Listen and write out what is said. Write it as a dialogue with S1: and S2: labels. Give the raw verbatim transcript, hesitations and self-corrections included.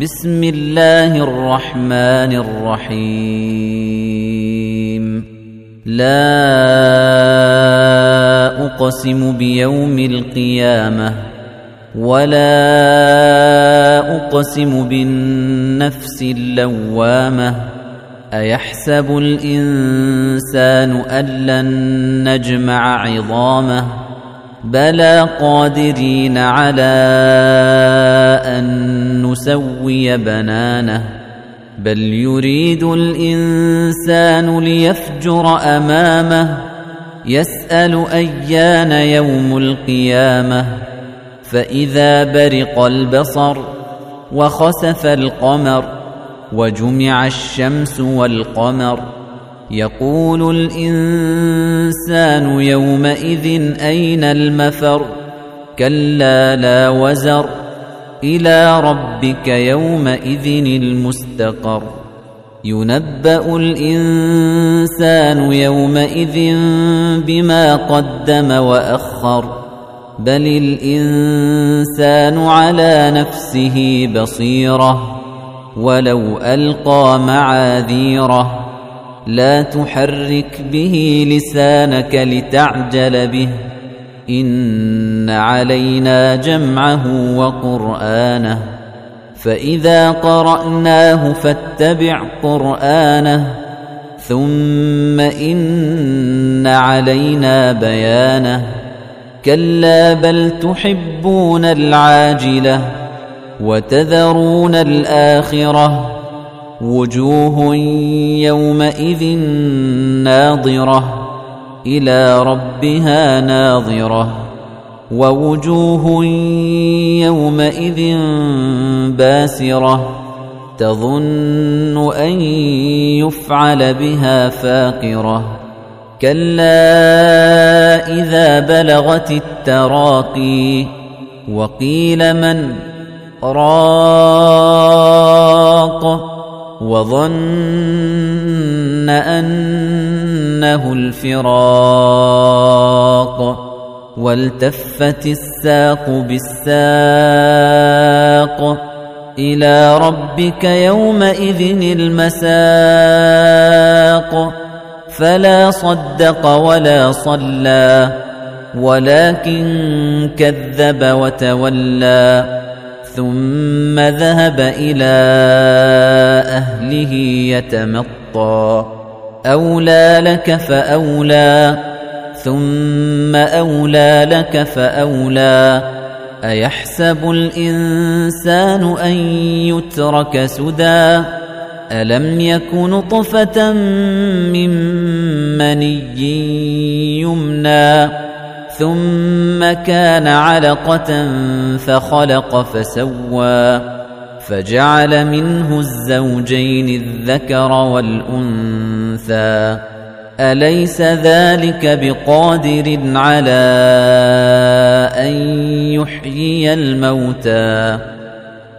S1: بسم الله الرحمن الرحيم لا أقسم بيوم القيامة ولا أقسم بالنفس اللوامة أيحسب الإنسان أن لن نجمع عظامه بلى قادرين على أن نسوي بنانه بل يريد الإنسان ليفجر أمامه يسأل أيان يوم القيامة فإذا برق البصر وخسف القمر وجمع الشمس والقمر يقول الإنسان يومئذ أين المفر كلا لا وزر إلى ربك يومئذ المستقر ينبأ الإنسان يومئذ بما قدم وأخر بل الإنسان على نفسه بصيرة ولو ألقى معاذيره لا تحرك به لسانك لتعجل به إن علينا جمعه وقرآنه فإذا قرأناه فاتبع قرآنه ثم إن علينا بيانه كلا بل تحبون العاجلة وتذرون الآخرة وجوه يومئذ ناظرة إلى ربها ناظرة ووجوه يومئذ باسرة تظن أن يفعل بها فاقرة كلا إذا بلغت التراقي وقيل من راق وظن أنه الفراق والتفت الساق بالساق إلى ربك يومئذ المساق فلا صدق ولا صلى ولكن كذب وتولى ثم ذهب إلى أهله يتمطى أولى لك فأولى ثم أولى لك فأولى أيحسب الإنسان أن يترك سدى ألم يك نطفة من مني يمنى ثم كان علقة فخلق فسوى فجعل منه الزوجين الذكر والأنثى أليس ذلك بقادر على أن يحيي الموتى